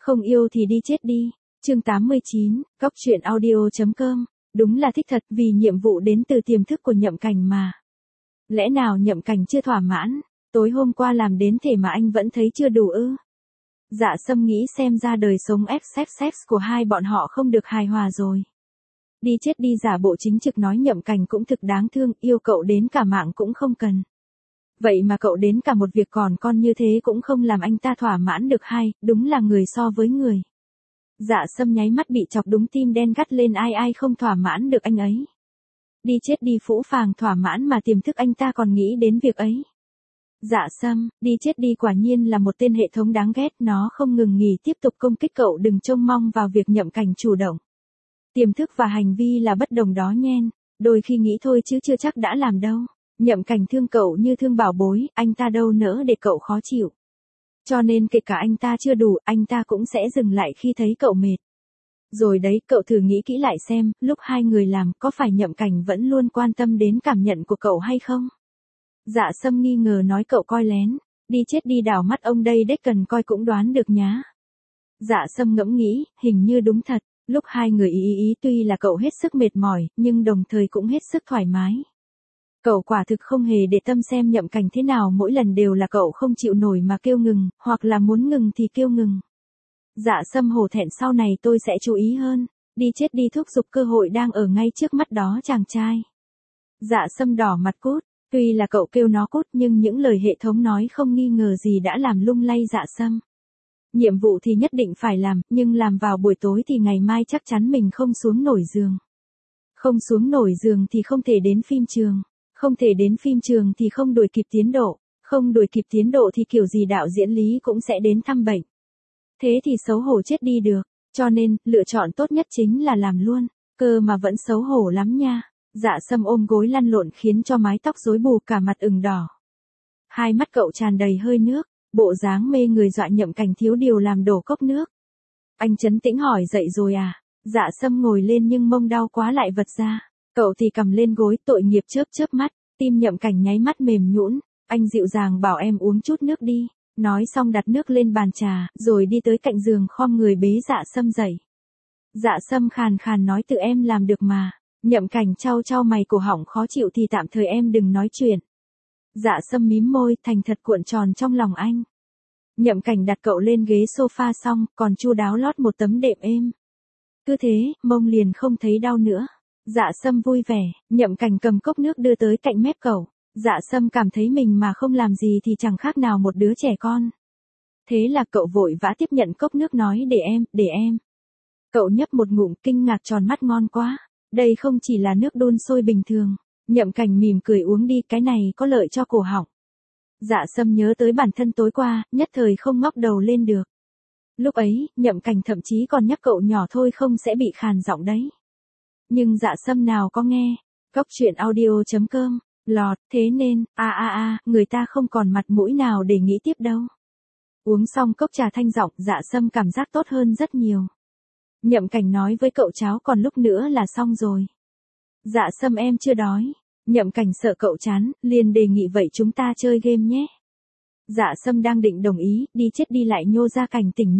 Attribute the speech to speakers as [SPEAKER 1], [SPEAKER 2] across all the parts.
[SPEAKER 1] Không yêu thì đi chết đi. Chương 89, Cóc truyện audio.com. Đúng là thích thật, vì nhiệm vụ đến từ tiềm thức của Nhậm Cảnh mà. Lẽ nào Nhậm Cảnh chưa thỏa mãn? Tối hôm qua làm đến thể mà anh vẫn thấy chưa đủ ư? Dạ Sâm nghĩ xem ra đời sống sex của hai bọn họ không được hài hòa rồi. Đi chết đi, giả bộ chính trực nói Nhậm Cảnh cũng thực đáng thương, yêu cậu đến cả mạng cũng không cần. Vậy mà cậu đến cả một việc còn con như thế cũng không làm anh ta thỏa mãn được, hay, đúng là người so với người. Dạ Sâm nháy mắt bị chọc đúng tim đen gắt lên, ai không thỏa mãn được anh ấy. Đi chết đi, phũ phàng thỏa mãn mà tiềm thức anh ta còn nghĩ đến việc ấy. Dạ Sâm, đi chết đi quả nhiên là một tên hệ thống đáng ghét, nó không ngừng nghỉ tiếp tục công kích cậu, đừng trông mong vào việc Nhậm Cảnh chủ động. Tiềm thức và hành vi là bất đồng đó nhen, đôi khi nghĩ thôi chứ chưa chắc đã làm đâu. Nhậm Cảnh thương cậu như thương bảo bối, anh ta đâu nỡ để cậu khó chịu. Cho nên kể cả anh ta chưa đủ, anh ta cũng sẽ dừng lại khi thấy cậu mệt. Rồi đấy, cậu thử nghĩ kỹ lại xem, lúc hai người làm, có phải Nhậm Cảnh vẫn luôn quan tâm đến cảm nhận của cậu hay không? Dạ Sâm nghi ngờ nói cậu coi lén, đi chết đi, đảo mắt ông đây đếch cần coi cũng đoán được nhá. Dạ Sâm ngẫm nghĩ, hình như đúng thật, lúc hai người ý tuy là cậu hết sức mệt mỏi, nhưng đồng thời cũng hết sức thoải mái. Cậu quả thực không hề để tâm xem Nhậm Cảnh thế nào, mỗi lần đều là cậu không chịu nổi mà kêu ngừng, hoặc là muốn ngừng thì kêu ngừng. Dạ Sâm hổ thẹn, sau này tôi sẽ chú ý hơn, đi chết đi thúc giục, cơ hội đang ở ngay trước mắt đó chàng trai. Dạ Sâm đỏ mặt cút, tuy là cậu kêu nó cút nhưng những lời hệ thống nói không nghi ngờ gì đã làm lung lay Dạ Sâm. Nhiệm vụ thì nhất định phải làm, nhưng làm vào buổi tối thì ngày mai chắc chắn mình không xuống nổi giường. Không xuống nổi giường thì không thể đến phim trường. Không thể đến phim trường thì không đuổi kịp tiến độ, không đuổi kịp tiến độ thì kiểu gì đạo diễn Lý cũng sẽ đến thăm bệnh. Thế thì xấu hổ chết đi được, cho nên, lựa chọn tốt nhất chính là làm luôn, cơ mà vẫn xấu hổ lắm nha. Dạ Sâm ôm gối lăn lộn khiến cho mái tóc rối bù, cả mặt ửng đỏ. Hai mắt cậu tràn đầy hơi nước, bộ dáng mê người dọa Nhậm Cảnh thiếu điều làm đổ cốc nước. Anh trấn tĩnh hỏi, dậy rồi à? Dạ Sâm ngồi lên nhưng mông đau quá lại vật ra. Cậu thì cầm lên gối, tội nghiệp chớp mắt, tim Nhậm Cảnh nháy mắt mềm nhũn. Anh dịu dàng bảo em uống chút nước đi, nói xong đặt nước lên bàn trà, rồi đi tới cạnh giường khom người bế Dạ Sâm dậy. Dạ Sâm khàn khàn nói, tự em làm được mà. Nhậm Cảnh chau mày, cổ họng khó chịu, thì tạm thời em đừng nói chuyện. Dạ Sâm mím môi, thành thật cuộn tròn trong lòng anh. Nhậm Cảnh đặt cậu lên ghế sofa xong, còn chu đáo lót một tấm đệm êm. Cứ thế, mông liền không thấy đau nữa. Dạ Sâm vui vẻ, Nhậm Cảnh cầm cốc nước đưa tới cạnh mép cậu. Dạ Sâm cảm thấy mình mà không làm gì thì chẳng khác nào một đứa trẻ con. Thế là cậu vội vã tiếp nhận cốc nước nói, để em. Cậu nhấp một ngụm, kinh ngạc tròn mắt, ngon quá. Đây không chỉ là nước đun sôi bình thường. Nhậm Cảnh mỉm cười, uống đi, cái này có lợi cho cổ họng. Dạ Sâm nhớ tới bản thân tối qua, nhất thời không ngóc đầu lên được. Lúc ấy, Nhậm Cảnh thậm chí còn nhắc cậu nhỏ thôi không sẽ bị khàn giọng đấy. Nhưng Dạ Sâm nào có nghe. Cóc truyện audio.com, lọt, thế nên, người ta không còn mặt mũi nào để nghĩ tiếp đâu. Uống xong cốc trà thanh giọng Dạ Sâm cảm giác tốt hơn rất nhiều. Nhậm Cảnh nói với cậu, cháo còn lúc nữa là xong rồi. Dạ Sâm, em chưa đói. Nhậm Cảnh sợ cậu chán, liền đề nghị, vậy chúng ta chơi game nhé. Dạ Sâm đang định đồng ý, đi chết đi lại nhô ra cảnh tỉnh,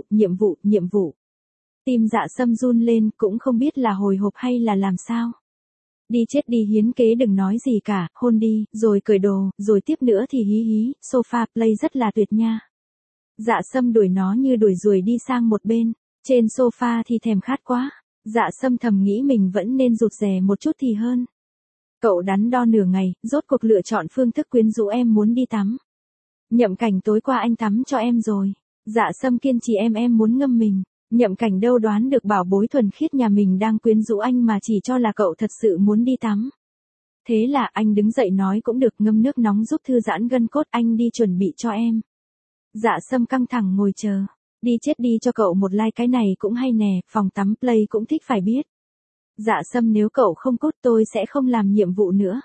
[SPEAKER 1] nhiệm vụ. Tim Dạ Sâm run lên, cũng không biết là hồi hộp hay là làm sao. Đi chết đi, hiến kế đừng nói gì cả, hôn đi, rồi cởi đồ, rồi tiếp nữa thì hí, sofa play rất là tuyệt nha. Dạ Sâm đuổi nó như đuổi ruồi đi sang một bên, trên sofa thì thèm khát quá. Dạ Sâm thầm nghĩ mình vẫn nên rụt rè một chút thì hơn. Cậu đắn đo nửa ngày, rốt cuộc lựa chọn phương thức quyến rũ, em muốn đi tắm. Nhậm Cảnh, tối qua anh tắm cho em rồi. Dạ Sâm kiên trì, em muốn ngâm mình. Nhậm Cảnh đâu đoán được bảo bối thuần khiết nhà mình đang quyến rũ anh mà chỉ cho là cậu thật sự muốn đi tắm. Thế là anh đứng dậy nói, cũng được, ngâm nước nóng giúp thư giãn gân cốt, anh đi chuẩn bị cho em. Dạ Sâm căng thẳng ngồi chờ. Đi chết đi, cho cậu một like, cái này cũng hay nè, phòng tắm play cũng thích phải biết. Dạ Sâm, nếu cậu không cốt tôi sẽ không làm nhiệm vụ nữa.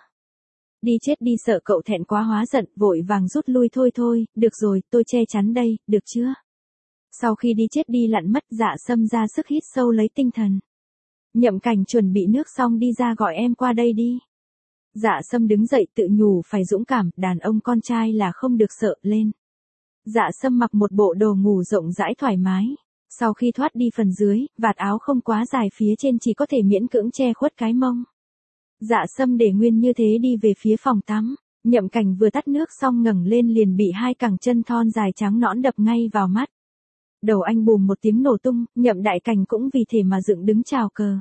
[SPEAKER 1] Đi chết đi sợ cậu thẹn quá hóa giận, vội vàng rút lui, thôi, được rồi, tôi che chắn đây, được chưa? Sau khi đi chết đi lặn mất, Dạ Sâm ra sức hít sâu lấy tinh thần. Nhậm Cảnh chuẩn bị nước xong đi ra, gọi em qua đây đi. Dạ Sâm đứng dậy tự nhủ phải dũng cảm, đàn ông con trai là không được sợ, lên. Dạ Sâm mặc một bộ đồ ngủ rộng rãi thoải mái, Sau khi thoát đi phần dưới, vạt áo không quá dài phía trên chỉ có thể miễn cưỡng che khuất cái mông. Dạ Sâm để nguyên như thế đi về phía phòng tắm. Nhậm Cảnh vừa tắt nước xong ngẩng lên liền bị hai cẳng chân thon dài trắng nõn đập ngay vào mắt. Đầu anh bùm một tiếng nổ tung, Nhậm Đại Cảnh cũng vì thế mà dựng đứng chào cờ.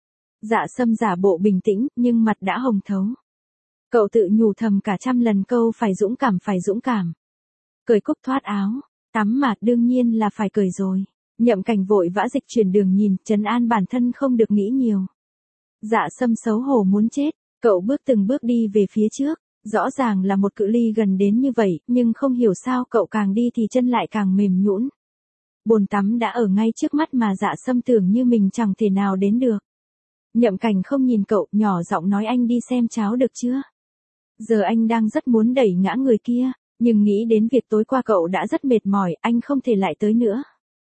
[SPEAKER 1] Dạ Sâm giả bộ bình tĩnh, nhưng mặt đã hồng thấu. Cậu tự nhủ thầm cả trăm lần câu phải dũng cảm. Cởi cúc thoát áo, tắm mà đương nhiên là phải cởi rồi. Nhậm Cảnh vội vã dịch chuyển đường nhìn, trấn an bản thân không được nghĩ nhiều. Dạ Sâm xấu hổ muốn chết, cậu bước từng bước đi về phía trước. Rõ ràng là một cự ly gần đến như vậy, nhưng không hiểu sao cậu càng đi thì chân lại càng mềm nhũn. Bồn tắm đã ở ngay trước mắt mà Dạ Sâm tưởng như mình chẳng thể nào đến được. Nhậm Cảnh không nhìn cậu, nhỏ giọng nói anh đi xem cháo được chưa? Giờ anh đang rất muốn đẩy ngã người kia, nhưng nghĩ đến việc tối qua cậu đã rất mệt mỏi, anh không thể lại tới nữa.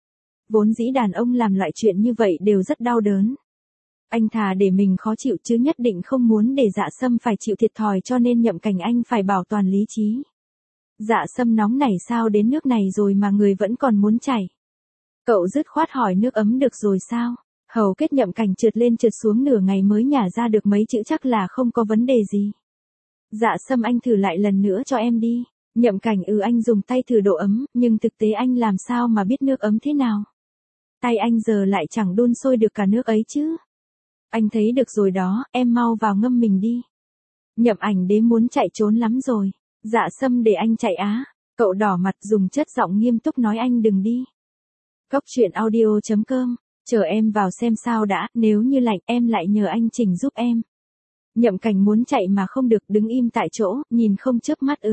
[SPEAKER 1] Vốn dĩ đàn ông làm loại chuyện như vậy đều rất đau đớn. Anh thà để mình khó chịu chứ nhất định không muốn để Dạ Sâm phải chịu thiệt thòi, cho nên Nhậm Cảnh anh phải bảo toàn lý trí. Dạ Sâm nóng nảy sao đến nước này rồi mà người vẫn còn muốn chảy. Cậu dứt khoát hỏi nước ấm được rồi sao? Hầu kết Nhậm Cảnh trượt lên trượt xuống nửa ngày mới nhả ra được mấy chữ chắc là không có vấn đề gì. Dạ Sâm anh thử lại lần nữa cho em đi. Nhậm Cảnh anh dùng tay thử độ ấm, nhưng thực tế anh làm sao mà biết nước ấm thế nào. Tay anh giờ lại chẳng đun sôi được cả nước ấy chứ. Anh thấy được rồi đó, em mau vào ngâm mình đi. Nhậm Ảnh Đế muốn chạy trốn lắm rồi. Dạ Sâm để anh chạy á. Cậu đỏ mặt dùng chất giọng nghiêm túc nói anh đừng đi. Cóc truyện audio.com, chờ em vào xem sao đã, nếu như lạnh em lại nhờ anh chỉnh giúp em. Nhậm Cảnh muốn chạy mà không được, đứng im tại chỗ, nhìn không chớp mắt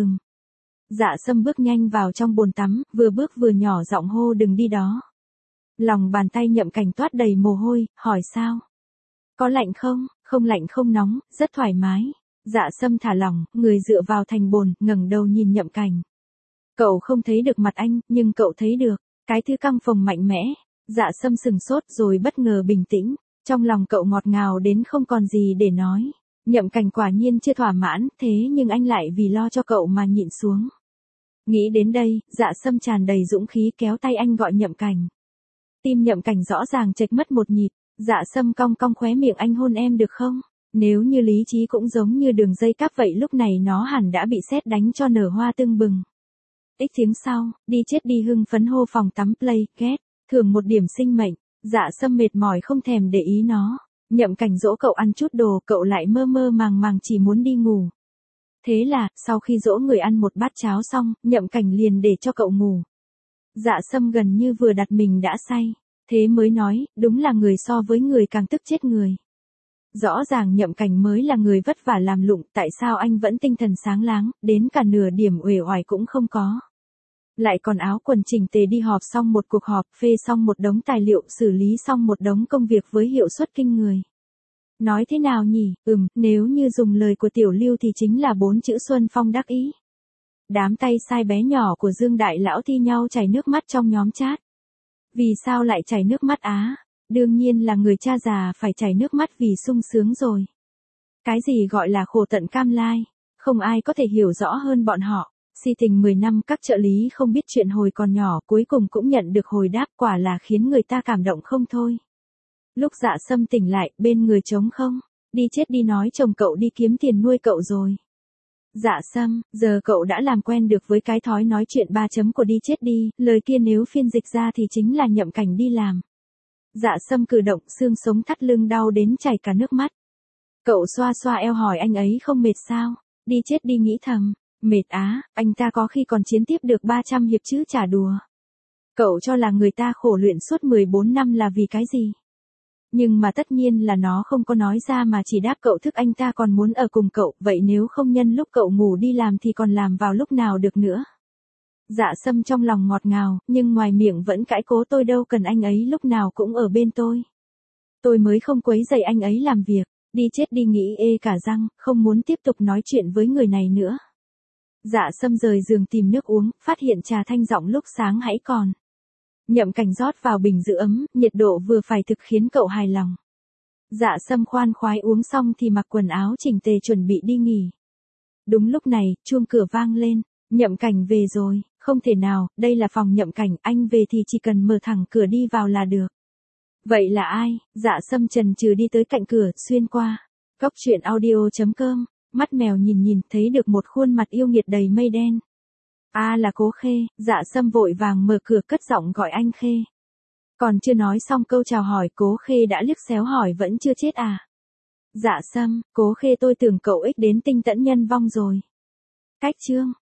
[SPEAKER 1] Dạ Sâm bước nhanh vào trong bồn tắm, vừa bước vừa nhỏ giọng hô đừng đi đó. Lòng bàn tay Nhậm Cảnh toát đầy mồ hôi, hỏi sao? Có lạnh không? Không lạnh không nóng, rất thoải mái. Dạ Sâm thả lỏng, người dựa vào thành bồn, ngẩng đầu nhìn Nhậm Cảnh. Cậu không thấy được mặt anh, nhưng cậu thấy được cái thứ căng phồng mạnh mẽ. Dạ Sâm sừng sốt rồi bất ngờ bình tĩnh, trong lòng cậu ngọt ngào đến không còn gì để nói. Nhậm Cảnh quả nhiên chưa thỏa mãn, thế nhưng anh lại vì lo cho cậu mà nhịn xuống. Nghĩ đến đây, Dạ Sâm tràn đầy dũng khí kéo tay anh gọi Nhậm Cảnh. Tim Nhậm Cảnh rõ ràng chệch mất một nhịp. Dạ Sâm cong cong khóe miệng anh hôn em được không? Nếu như lý trí cũng giống như đường dây cáp vậy lúc này nó hẳn đã bị sét đánh cho nở hoa tưng bừng. Ít tiếng sau, đi chết đi hưng phấn hô phòng tắm play, get, thưởng một điểm sinh mệnh. Dạ Sâm mệt mỏi không thèm để ý nó. Nhậm Cảnh dỗ cậu ăn chút đồ, cậu lại mơ mơ màng màng chỉ muốn đi ngủ. Thế là, sau khi dỗ người ăn một bát cháo xong, Nhậm Cảnh liền để cho cậu ngủ. Dạ Sâm gần như vừa đặt mình đã say. Thế mới nói, đúng là người so với người càng tức chết người. Rõ ràng Nhậm Cảnh mới là người vất vả làm lụng, tại sao anh vẫn tinh thần sáng láng, đến cả nửa điểm uể oải cũng không có. Lại còn áo quần chỉnh tề đi họp xong một cuộc họp, phê xong một đống tài liệu, xử lý xong một đống công việc với hiệu suất kinh người. Nói thế nào nhỉ, nếu như dùng lời của Tiểu Lưu thì chính là 4 chữ Xuân Phong đắc ý. Đám tay sai bé nhỏ của Dương Đại Lão thi nhau chảy nước mắt trong nhóm chat. Vì sao lại chảy nước mắt á? Đương nhiên là người cha già phải chảy nước mắt vì sung sướng rồi. Cái gì gọi là khổ tận cam lai, không ai có thể hiểu rõ hơn bọn họ. Si tình 10 năm các trợ lý không biết chuyện hồi còn nhỏ cuối cùng cũng nhận được hồi đáp, quả là khiến người ta cảm động không thôi. Lúc Dạ Sâm tỉnh lại, bên người trống không, đi chết đi nói chồng cậu đi kiếm tiền nuôi cậu rồi. Dạ Sâm, giờ cậu đã làm quen được với cái thói nói chuyện 3 chấm của đi chết đi, lời kia nếu phiên dịch ra thì chính là Nhậm Cảnh đi làm. Dạ Sâm cử động, xương sống thắt lưng đau đến chảy cả nước mắt. Cậu xoa xoa eo hỏi anh ấy không mệt sao? Đi chết đi nghĩ thầm, mệt á, anh ta có khi còn chiến tiếp được 300 hiệp chứ chả đùa. Cậu cho là người ta khổ luyện suốt 14 năm là vì cái gì? Nhưng mà tất nhiên là nó không có nói ra mà chỉ đáp cậu thức anh ta còn muốn ở cùng cậu, vậy nếu không nhân lúc cậu ngủ đi làm thì còn làm vào lúc nào được nữa. Dạ Sâm trong lòng ngọt ngào, nhưng ngoài miệng vẫn cãi cố tôi đâu cần anh ấy lúc nào cũng ở bên tôi. Tôi mới không quấy rầy anh ấy làm việc, đi chết đi nghĩ ê cả răng, không muốn tiếp tục nói chuyện với người này nữa. Dạ Sâm rời giường tìm nước uống, phát hiện trà thanh giọng lúc sáng hãy còn. Nhậm Cảnh rót vào bình giữ ấm, nhiệt độ vừa phải thực khiến cậu hài lòng. Dạ Sâm khoan khoái uống xong thì mặc quần áo chỉnh tề chuẩn bị đi nghỉ. Đúng lúc này, chuông cửa vang lên, Nhậm Cảnh về rồi, không thể nào, đây là phòng Nhậm Cảnh, anh về thì chỉ cần mở thẳng cửa đi vào là được. Vậy là ai? Dạ Sâm chần chừ đi tới cạnh cửa, xuyên qua. Cốc truyện audio.com, mắt mèo nhìn nhìn, thấy được một khuôn mặt yêu nghiệt đầy mây đen. Là Cố Khê. Dạ Sâm vội vàng mở cửa cất giọng gọi anh Khê. Còn chưa nói xong câu chào hỏi, Cố Khê đã liếc xéo hỏi vẫn chưa chết à? Dạ Sâm, Cố Khê tôi tưởng cậu ích đến tinh tẫn nhân vong rồi. Cách chương.